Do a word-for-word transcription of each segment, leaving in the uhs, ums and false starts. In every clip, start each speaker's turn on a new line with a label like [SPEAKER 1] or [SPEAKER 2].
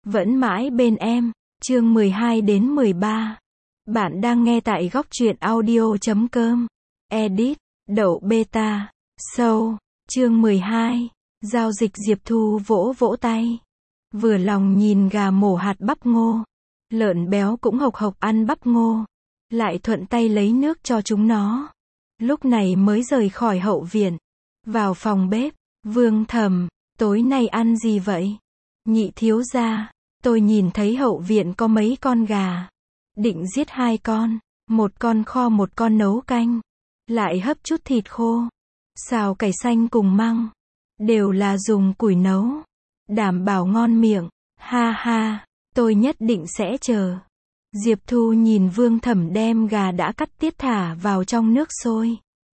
[SPEAKER 1] vẫn mãi bên em. Chương mười hai đến mười ba. Bạn đang nghe tại góc truyện audio chấm com. Edit, đậu beta, show. Chương mười hai. Giao dịch. Diệp Thu vỗ vỗ tay. Vừa lòng nhìn gà mổ hạt bắp ngô. Lợn béo cũng hộc hộc ăn bắp ngô. Lại thuận tay lấy nước cho chúng nó. Lúc này mới rời khỏi hậu viện. Vào phòng bếp. Vương Thẩm, tối nay ăn gì vậy? Nhị thiếu gia, tôi nhìn thấy hậu viện có mấy con gà. Định giết hai con. Một con kho một con nấu canh. Lại hấp chút thịt khô. Xào cải xanh cùng măng. Đều là dùng củi nấu. Đảm bảo ngon miệng. Ha ha, tôi nhất định sẽ chờ. Diệp Thu nhìn Vương Thẩm đem gà đã cắt tiết thả vào trong nước sôi.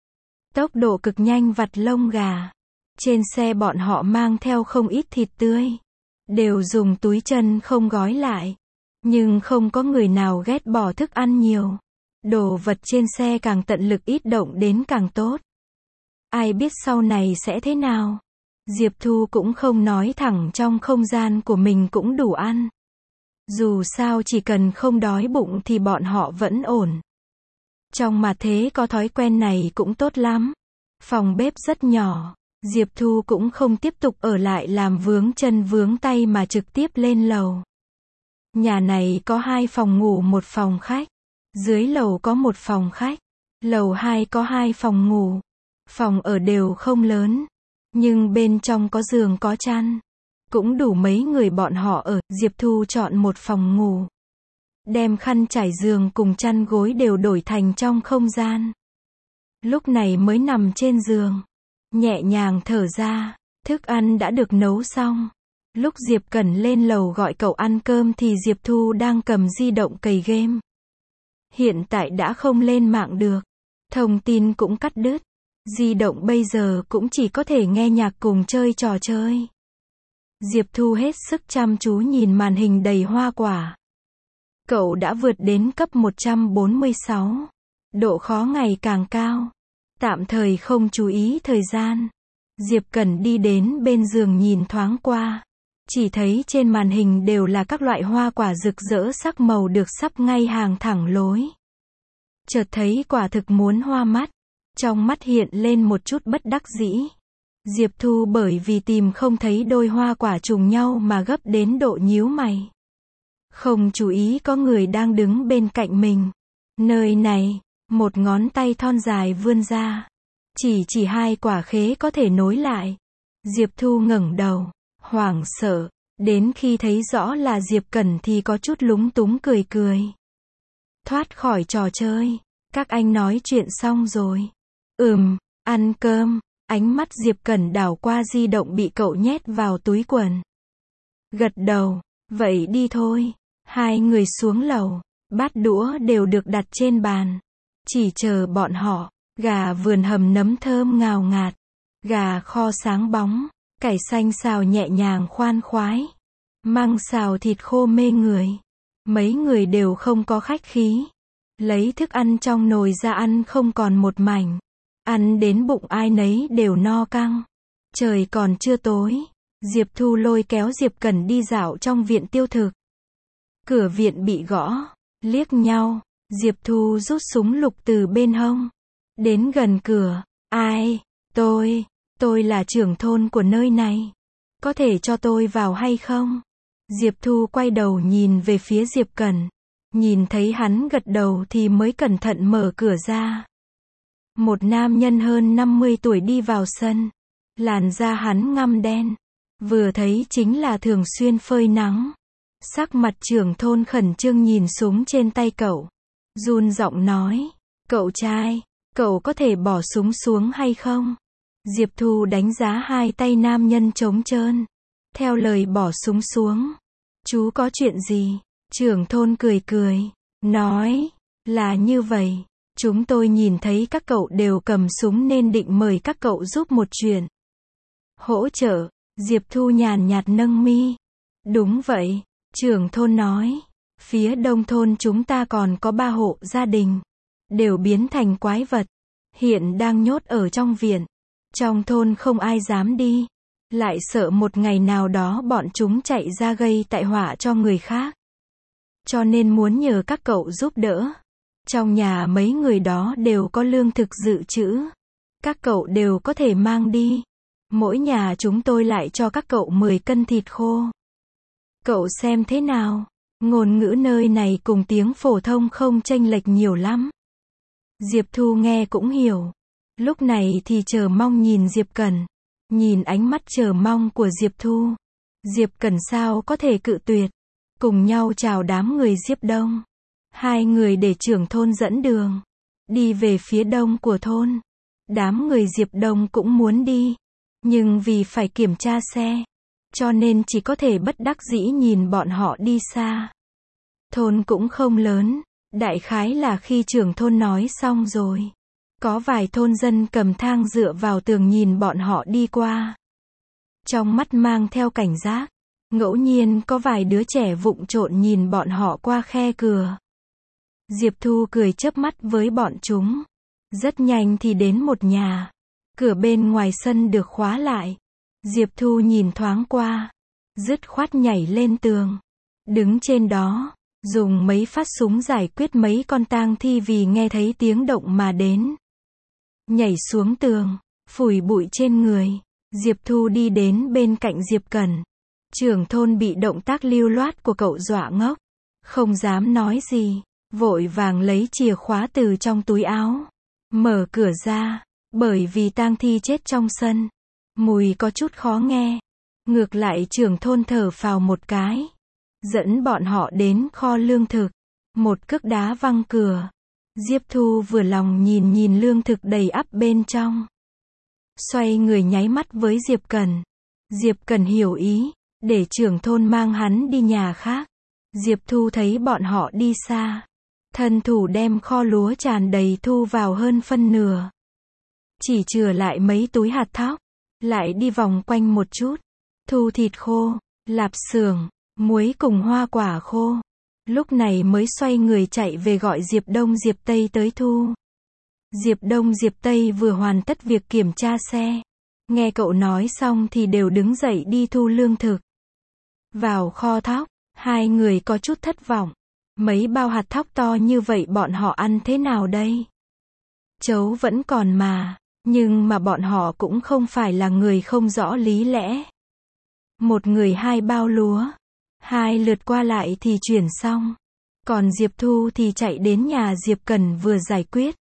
[SPEAKER 1] Tốc độ cực nhanh vặt lông gà. Trên xe bọn họ mang theo không ít thịt tươi. Đều dùng túi chân không gói lại. Nhưng không có người nào ghét bỏ thức ăn nhiều. Đồ vật trên xe càng tận lực ít động đến càng tốt. Ai biết sau này sẽ thế nào. Diệp Thu cũng không nói thẳng trong không gian của mình cũng đủ ăn. Dù sao chỉ cần không đói bụng thì bọn họ vẫn ổn. Trong mà thế có thói quen này cũng tốt lắm. Phòng bếp rất nhỏ. Diệp Thu cũng không tiếp tục ở lại làm vướng chân vướng tay mà trực tiếp lên lầu. Nhà này có hai phòng ngủ một phòng khách. Dưới lầu có một phòng khách. Lầu hai có hai phòng ngủ. Phòng ở đều không lớn. Nhưng bên trong có giường có chăn. Cũng đủ mấy người bọn họ ở. Diệp Thu chọn một phòng ngủ. Đem khăn trải giường cùng chăn gối đều đổi thành trong không gian. Lúc này mới nằm trên giường. Nhẹ nhàng thở ra. Thức ăn đã được nấu xong. Lúc Diệp Cẩn lên lầu gọi cậu ăn cơm thì Diệp Thu đang cầm di động cày game. Hiện tại đã không lên mạng được. Thông tin cũng cắt đứt. Di động bây giờ cũng chỉ có thể nghe nhạc cùng chơi trò chơi. Diệp Thu hết sức chăm chú nhìn màn hình đầy hoa quả. Cậu đã vượt đến cấp một trăm bốn mươi sáu. Độ khó ngày càng cao. Tạm thời không chú ý thời gian. Diệp Cẩn đi đến bên giường nhìn thoáng qua. Chỉ thấy trên màn hình đều là các loại hoa quả rực rỡ sắc màu được sắp ngay hàng thẳng lối. Chợt thấy quả thực muốn hoa mắt. Trong mắt hiện lên một chút bất đắc dĩ. Diệp Thu bởi vì tìm không thấy đôi hoa quả trùng nhau mà gấp đến độ nhíu mày. Không chú ý có người đang đứng bên cạnh mình. Nơi này, một ngón tay thon dài vươn ra. Chỉ chỉ hai quả khế có thể nối lại. Diệp Thu ngẩng đầu, hoảng sợ. Đến khi thấy rõ là Diệp Cẩn thì có chút lúng túng cười cười. Thoát khỏi trò chơi. Các anh nói chuyện xong rồi. Ừm, ăn cơm. Ánh mắt Diệp Cẩn đảo qua di động bị cậu nhét vào túi quần. Gật đầu. Vậy đi thôi. Hai người xuống lầu. Bát đũa đều được đặt trên bàn. Chỉ chờ bọn họ. Gà vườn hầm nấm thơm ngào ngạt. Gà kho sáng bóng. Cải xanh xào nhẹ nhàng khoan khoái. Măng xào thịt khô mê người. Mấy người đều không có khách khí. Lấy thức ăn trong nồi ra ăn không còn một mảnh. Ăn đến bụng ai nấy đều no căng. Trời còn chưa tối. Diệp Thu lôi kéo Diệp Cẩn đi dạo trong viện tiêu thực. Cửa viện bị gõ. Liếc nhau. Diệp Thu rút súng lục từ bên hông. Đến gần cửa. Ai? Tôi. Tôi là trưởng thôn của nơi này. Có thể cho tôi vào hay không? Diệp Thu quay đầu nhìn về phía Diệp Cẩn. Nhìn thấy hắn gật đầu thì mới cẩn thận mở cửa ra. Một nam nhân hơn năm mươi tuổi đi vào sân. Làn da hắn ngăm đen. Vừa thấy chính là thường xuyên phơi nắng. Sắc mặt trưởng thôn khẩn trương nhìn súng trên tay cậu. Run giọng nói. Cậu trai, cậu có thể bỏ súng xuống hay không? Diệp Thu đánh giá hai tay nam nhân trống trơn. Theo lời bỏ súng xuống. Chú có chuyện gì? Trưởng thôn cười cười. Nói. Là như vậy. Chúng tôi nhìn thấy các cậu đều cầm súng nên định mời các cậu giúp một chuyện. Hỗ trợ. Diệp Thu nhàn nhạt nâng mi. Đúng vậy. Trưởng thôn nói. Phía đông thôn chúng ta còn có ba hộ gia đình. Đều biến thành quái vật. Hiện đang nhốt ở trong viện. Trong thôn không ai dám đi. lại sợ một ngày nào đó bọn chúng chạy ra gây tai họa cho người khác. Cho nên muốn nhờ các cậu giúp đỡ. Trong nhà mấy người đó đều có lương thực dự trữ. Các cậu đều có thể mang đi. Mỗi nhà chúng tôi lại cho các cậu mười cân thịt khô. Cậu xem thế nào? Ngôn ngữ nơi này cùng tiếng phổ thông không chênh lệch nhiều lắm. Diệp Thu nghe cũng hiểu. Lúc này thì chờ mong nhìn Diệp Cẩn. Nhìn ánh mắt chờ mong của Diệp Thu. Diệp Cẩn sao có thể cự tuyệt. Cùng nhau chào đám người Diệp Đông. Hai người để trưởng thôn dẫn đường. Đi về phía đông của thôn. Đám người Diệp Đông cũng muốn đi. Nhưng vì phải kiểm tra xe. Cho nên chỉ có thể bất đắc dĩ nhìn bọn họ đi xa. Thôn cũng không lớn. Đại khái là khi trưởng thôn nói xong rồi. Có vài thôn dân cầm thang dựa vào tường nhìn bọn họ đi qua. Trong mắt mang theo cảnh giác. Ngẫu nhiên có vài đứa trẻ vụng trộn nhìn bọn họ qua khe cửa. Diệp Thu cười chớp mắt với bọn chúng. Rất nhanh thì đến một nhà. Cửa bên ngoài sân được khóa lại. Diệp Thu nhìn thoáng qua. Dứt khoát nhảy lên tường. Đứng trên đó. Dùng mấy phát súng giải quyết mấy con tang thi vì nghe thấy tiếng động mà đến. Nhảy xuống tường. Phủi bụi trên người. Diệp Thu đi đến bên cạnh Diệp Cẩn. Trưởng thôn bị động tác lưu loát của cậu dọa ngốc. Không dám nói gì. Vội vàng lấy chìa khóa từ trong túi áo. Mở cửa ra. Bởi vì tang thi chết trong sân. Mùi có chút khó nghe. Ngược lại trưởng thôn thở phào một cái. Dẫn bọn họ đến kho lương thực. Một cước đá văng cửa. Diệp Thu vừa lòng nhìn nhìn lương thực đầy ắp bên trong. Xoay người nháy mắt với Diệp Cẩn. Diệp Cẩn hiểu ý. Để trưởng thôn mang hắn đi nhà khác. Diệp Thu thấy bọn họ đi xa. Thân thủ đem kho lúa tràn đầy thu vào hơn phân nửa. Chỉ chừa lại mấy túi hạt thóc. Lại đi vòng quanh một chút. Thu thịt khô, lạp xưởng, muối cùng hoa quả khô. Lúc này mới xoay người chạy về gọi Diệp Đông Diệp Tây tới thu. Diệp Đông Diệp Tây vừa hoàn tất việc kiểm tra xe. Nghe cậu nói xong thì đều đứng dậy đi thu lương thực. Vào kho thóc, hai người có chút thất vọng. Mấy bao hạt thóc to như vậy bọn họ ăn thế nào đây? Chấu vẫn còn mà, nhưng mà bọn họ cũng không phải là người không rõ lý lẽ. Một người hai bao lúa, hai lượt qua lại thì chuyển xong. Còn Diệp Thu thì chạy đến nhà Diệp Cẩn vừa giải quyết.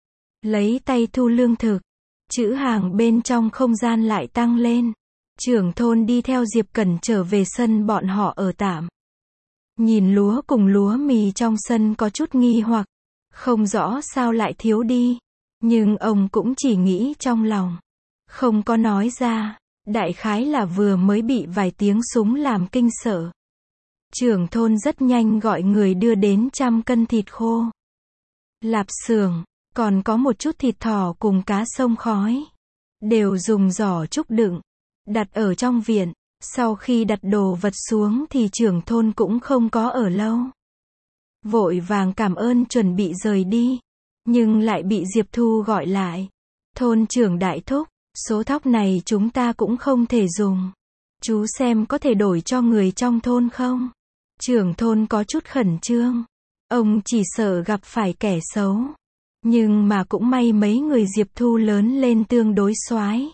[SPEAKER 1] Lấy tay thu lương thực, trữ hàng bên trong không gian lại tăng lên. Trưởng thôn đi theo Diệp Cẩn trở về sân bọn họ ở tạm. Nhìn lúa cùng lúa mì trong sân có chút nghi hoặc. Không rõ sao lại thiếu đi. Nhưng ông cũng chỉ nghĩ trong lòng. Không có nói ra. Đại khái là vừa mới bị vài tiếng súng làm kinh sợ. Trưởng thôn rất nhanh gọi người đưa đến trăm cân thịt khô. Lạp xưởng, còn có một chút thịt thỏ cùng cá sông khói. Đều dùng giỏ trúc đựng. Đặt ở trong viện. Sau khi đặt đồ vật xuống thì trưởng thôn cũng không có ở lâu. Vội vàng cảm ơn chuẩn bị rời đi. Nhưng lại bị Diệp Thu gọi lại. Thôn trưởng đại thúc, số thóc này chúng ta cũng không thể dùng. Chú xem có thể đổi cho người trong thôn không? Trưởng thôn có chút khẩn trương. Ông chỉ sợ gặp phải kẻ xấu. Nhưng mà cũng may mấy người Diệp Thu lớn lên tương đối xoái.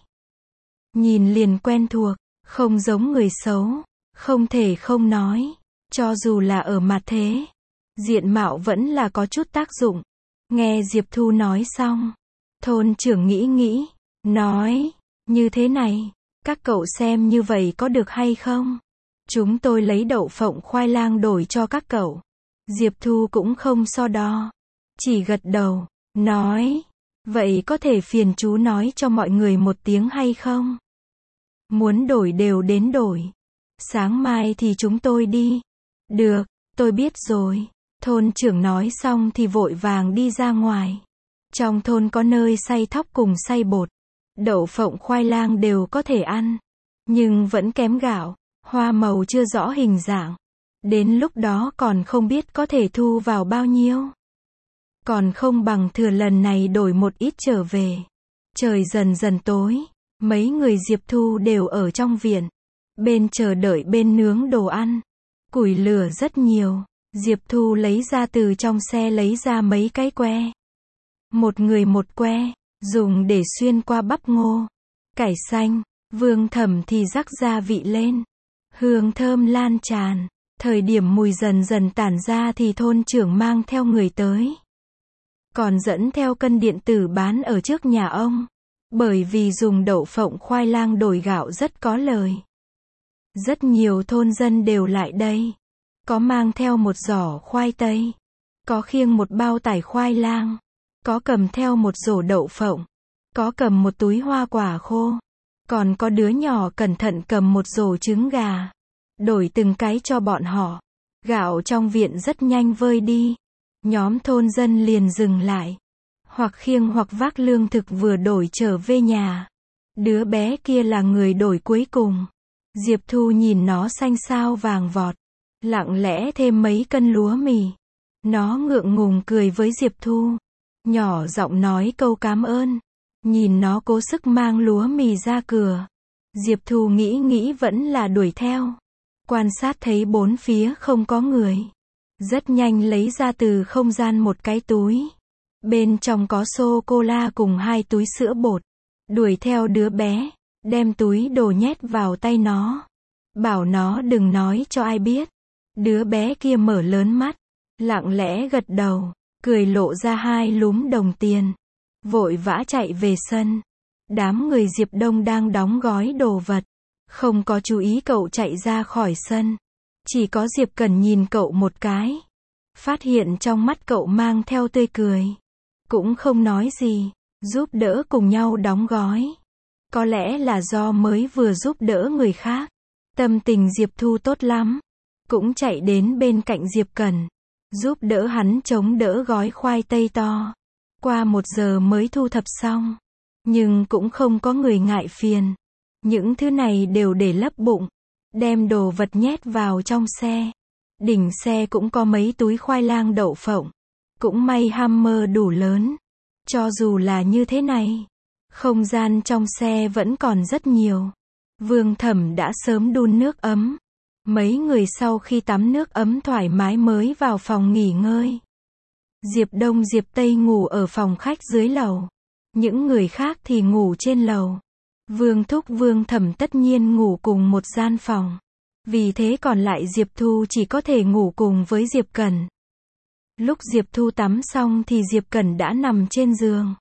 [SPEAKER 1] Nhìn liền quen thuộc. Không giống người xấu, không thể không nói, cho dù là ở mặt thế, diện mạo vẫn là có chút tác dụng. Nghe Diệp Thu nói xong, thôn trưởng nghĩ nghĩ, nói, như thế này, các cậu xem như vậy có được hay không? Chúng tôi lấy đậu phộng khoai lang đổi cho các cậu. Diệp Thu cũng không so đo, chỉ gật đầu, nói, vậy có thể phiền chú nói cho mọi người một tiếng hay không? Muốn đổi đều đến đổi. Sáng mai thì chúng tôi đi. Được, tôi biết rồi. Thôn trưởng nói xong thì vội vàng đi ra ngoài. Trong thôn có nơi xay thóc cùng xay bột. Đậu phộng khoai lang đều có thể ăn. Nhưng vẫn kém gạo. Hoa màu chưa rõ hình dạng. Đến lúc đó còn không biết có thể thu vào bao nhiêu. Còn không bằng thừa lần này đổi một ít trở về. Trời dần dần tối. Mấy người Diệp Thu đều ở trong viện. Bên chờ đợi bên nướng đồ ăn. Củi lửa rất nhiều. Diệp Thu lấy ra từ trong xe lấy ra mấy cái que. Một người một que, dùng để xuyên qua bắp ngô, cải xanh. Vương Thẩm thì rắc gia vị lên. Hương thơm lan tràn. Thời điểm mùi dần dần tản ra thì thôn trưởng mang theo người tới. Còn dẫn theo cân điện tử bán ở trước nhà ông. Bởi vì dùng đậu phộng khoai lang đổi gạo rất có lời. Rất nhiều thôn dân đều lại đây. Có mang theo một giỏ khoai tây. Có khiêng một bao tải khoai lang. Có cầm theo một rổ đậu phộng. Có cầm một túi hoa quả khô. Còn có đứa nhỏ cẩn thận cầm một rổ trứng gà. Đổi từng cái cho bọn họ. Gạo trong viện rất nhanh vơi đi. Nhóm thôn dân liền dừng lại. Hoặc khiêng hoặc vác lương thực vừa đổi trở về nhà. Đứa bé kia là người đổi cuối cùng. Diệp Thu nhìn nó xanh xao vàng vọt. Lặng lẽ thêm mấy cân lúa mì. Nó ngượng ngùng cười với Diệp Thu. Nhỏ giọng nói câu cảm ơn. Nhìn nó cố sức mang lúa mì ra cửa. Diệp Thu nghĩ nghĩ vẫn là đuổi theo. Quan sát thấy bốn phía không có người. Rất nhanh lấy ra từ không gian một cái túi. Bên trong có sô-cô-la cùng hai túi sữa bột. Đuổi theo đứa bé. Đem túi đồ nhét vào tay nó. Bảo nó đừng nói cho ai biết. Đứa bé kia mở lớn mắt. Lặng lẽ gật đầu. Cười lộ ra hai lúm đồng tiền. Vội vã chạy về sân. Đám người Diệp Đông đang đóng gói đồ vật. Không có chú ý cậu chạy ra khỏi sân. Chỉ có Diệp Cẩn nhìn cậu một cái. Phát hiện trong mắt cậu mang theo tươi cười. Cũng không nói gì. Giúp đỡ cùng nhau đóng gói. Có lẽ là do mới vừa giúp đỡ người khác. Tâm tình Diệp Thu tốt lắm. Cũng chạy đến bên cạnh Diệp Cẩn. Giúp đỡ hắn chống đỡ gói khoai tây to. Qua một giờ mới thu thập xong. Nhưng cũng không có người ngại phiền. Những thứ này đều để lấp bụng. Đem đồ vật nhét vào trong xe. Đỉnh xe cũng có mấy túi khoai lang đậu phộng. Cũng may Hammer đủ lớn. Cho dù là như thế này. Không gian trong xe vẫn còn rất nhiều. Vương Thẩm đã sớm đun nước ấm. Mấy người sau khi tắm nước ấm thoải mái mới vào phòng nghỉ ngơi. Diệp Đông Diệp Tây ngủ ở phòng khách dưới lầu. Những người khác thì ngủ trên lầu. Vương Thúc Vương Thẩm tất nhiên ngủ cùng một gian phòng. Vì thế còn lại Diệp Thu chỉ có thể ngủ cùng với Diệp Cẩn. Lúc Diệp Thu tắm xong thì Diệp Cẩn đã nằm trên giường.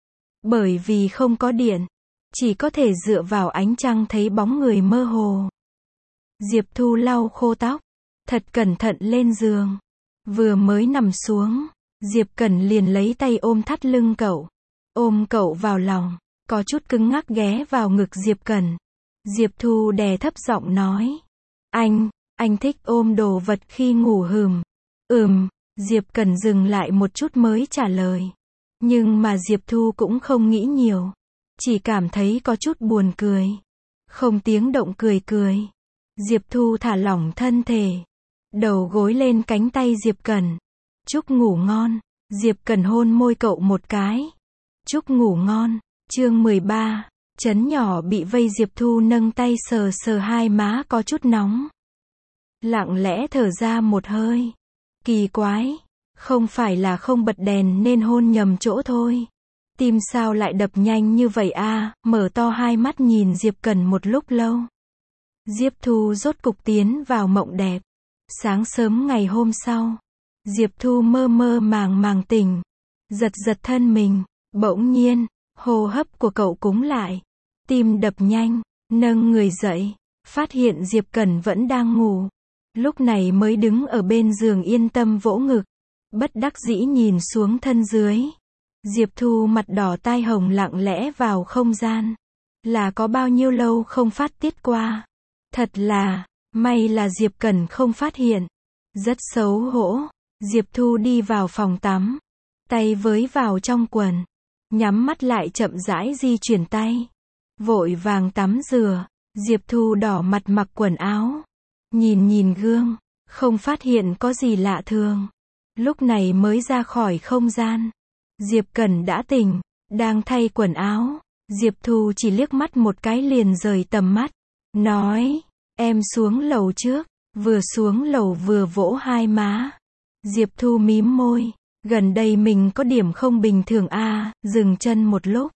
[SPEAKER 1] Bởi vì không có điện, chỉ có thể dựa vào ánh trăng thấy bóng người mơ hồ. Diệp Thu lau khô tóc, thật cẩn thận lên giường. Vừa mới nằm xuống, Diệp Cẩn liền lấy tay ôm thắt lưng cậu. Ôm cậu vào lòng, có chút cứng ngắc ghé vào ngực Diệp Cẩn. Diệp Thu đè thấp giọng nói. Anh, anh thích ôm đồ vật khi ngủ hừm. Ừm, Diệp Cẩn dừng lại một chút mới trả lời. Nhưng mà Diệp Thu cũng không nghĩ nhiều. Chỉ cảm thấy có chút buồn cười. Không tiếng động cười cười. Diệp Thu thả lỏng thân thể. Đầu gối lên cánh tay Diệp Cẩn. Chúc ngủ ngon. Diệp Cẩn hôn môi cậu một cái. Chúc ngủ ngon. Chương mười ba. Trấn nhỏ bị vây Diệp Thu nâng tay sờ sờ hai má có chút nóng. Lặng lẽ thở ra một hơi. Kỳ quái. Không phải là không bật đèn nên hôn nhầm chỗ thôi. Tim sao lại đập nhanh như vậy a? Mở to hai mắt nhìn Diệp Cẩn một lúc lâu. Diệp Thu rốt cục tiến vào mộng đẹp. Sáng sớm ngày hôm sau, Diệp Thu mơ mơ màng màng tỉnh. Giật giật thân mình. Bỗng nhiên, hô hấp của cậu cứng lại. Tim đập nhanh, nâng người dậy. Phát hiện Diệp Cẩn vẫn đang ngủ. Lúc này mới đứng ở bên giường yên tâm vỗ ngực. Bất đắc dĩ nhìn xuống thân dưới. Diệp Thu mặt đỏ tai hồng lặng lẽ vào không gian. Là có bao nhiêu lâu không phát tiết qua. Thật là, may là Diệp Cẩn không phát hiện. Rất xấu hổ. Diệp Thu đi vào phòng tắm. Tay với vào trong quần. Nhắm mắt lại chậm rãi di chuyển tay. Vội vàng tắm rửa. Diệp Thu đỏ mặt mặc quần áo. Nhìn nhìn gương. Không phát hiện có gì lạ thường. Lúc này mới ra khỏi không gian. Diệp Cẩn đã tỉnh. Đang thay quần áo. Diệp Thu chỉ liếc mắt một cái liền rời tầm mắt, nói, em xuống lầu trước, vừa xuống lầu vừa vỗ hai má. Diệp Thu mím môi, gần đây mình có điểm không bình thường a, à, dừng chân một lúc.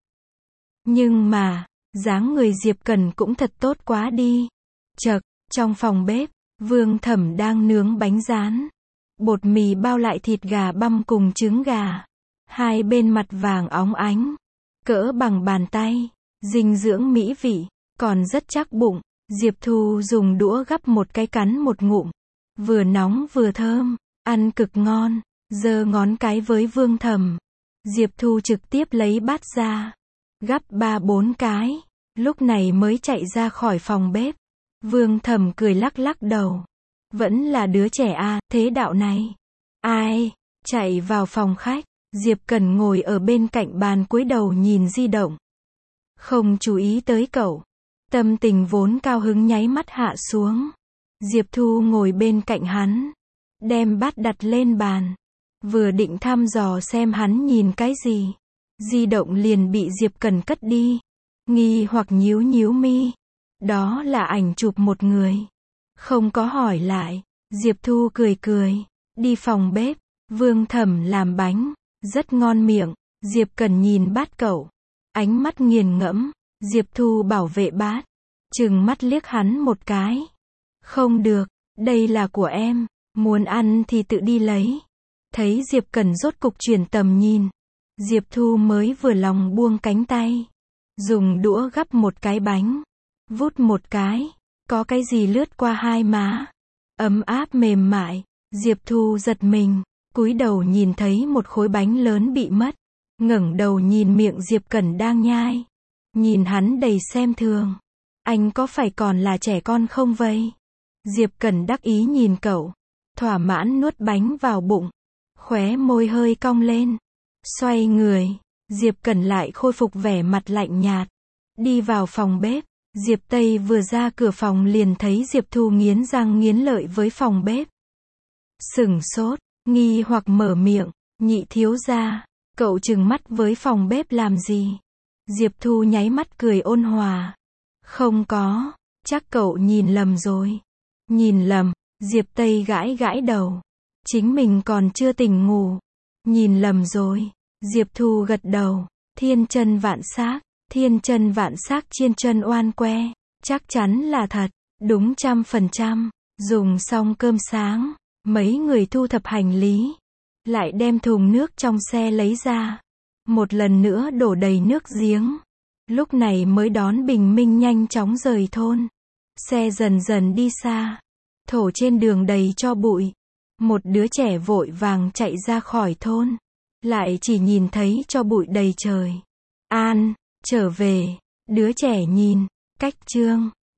[SPEAKER 1] Nhưng mà, dáng người Diệp Cẩn cũng thật tốt quá đi. Chậc, trong phòng bếp, Vương Thẩm đang nướng bánh rán. Bột mì bao lại thịt gà băm cùng trứng gà. Hai bên mặt vàng óng ánh, cỡ bằng bàn tay, dinh dưỡng mỹ vị, còn rất chắc bụng. Diệp Thu dùng đũa gắp một cái cắn một ngụm, vừa nóng vừa thơm, ăn cực ngon, giơ ngón cái với Vương Thẩm. Diệp Thu trực tiếp lấy bát ra, gắp ba bốn cái, lúc này mới chạy ra khỏi phòng bếp. Vương Thẩm cười lắc lắc đầu, vẫn là đứa trẻ a, à, thế đạo này. Ai, chạy vào phòng khách, Diệp Cẩn ngồi ở bên cạnh bàn cúi đầu nhìn di động. Không chú ý tới cậu. Tâm tình vốn cao hứng nháy mắt hạ xuống. Diệp Thu ngồi bên cạnh hắn, đem bát đặt lên bàn, vừa định thăm dò xem hắn nhìn cái gì, di động liền bị Diệp Cẩn cất đi. Nghi hoặc nhíu nhíu mi, đó là ảnh chụp một người. Không có hỏi lại, Diệp Thu cười cười, đi phòng bếp. Vương Thẩm làm bánh, rất ngon miệng. Diệp Cẩn nhìn bát cậu, ánh mắt nghiền ngẫm. Diệp Thu bảo vệ bát, trừng mắt liếc hắn một cái. Không được, đây là của em, muốn ăn thì tự đi lấy. Thấy Diệp Cẩn rốt cục chuyển tầm nhìn, Diệp Thu mới vừa lòng buông cánh tay, dùng đũa gắp một cái bánh, vút một cái, có cái gì lướt qua hai má, ấm áp mềm mại. Diệp Thu giật mình, cúi đầu nhìn thấy một khối bánh lớn bị mất, ngẩng đầu nhìn miệng Diệp Cẩn đang nhai, nhìn hắn đầy xem thường. Anh có phải còn là trẻ con không vậy? Diệp Cẩn đắc ý nhìn cậu, thỏa mãn nuốt bánh vào bụng, khóe môi hơi cong lên, xoay người. Diệp Cẩn lại khôi phục vẻ mặt lạnh nhạt, đi vào phòng bếp. Diệp Tây vừa ra cửa phòng liền thấy Diệp Thu nghiến răng nghiến lợi với phòng bếp. Sửng sốt, nghi hoặc mở miệng, nhị thiếu gia, cậu trừng mắt với phòng bếp làm gì? Diệp Thu nháy mắt cười ôn hòa. Không có, chắc cậu nhìn lầm rồi. Nhìn lầm, Diệp Tây gãi gãi đầu. Chính mình còn chưa tỉnh ngủ. Nhìn lầm rồi. Diệp Thu gật đầu. Thiên chân vạn xác, thiên chân vạn xác chiên chân oan que. Chắc chắn là thật, đúng trăm phần trăm. Dùng xong cơm sáng, mấy người thu thập hành lý, lại đem thùng nước trong xe lấy ra. Một lần nữa đổ đầy nước giếng. Lúc này mới đón bình minh nhanh chóng rời thôn. Xe dần dần đi xa. Thổ trên đường đầy cho bụi. Một đứa trẻ vội vàng chạy ra khỏi thôn. Lại chỉ nhìn thấy cho bụi đầy trời. An, trở về. Đứa trẻ nhìn. Cách chương.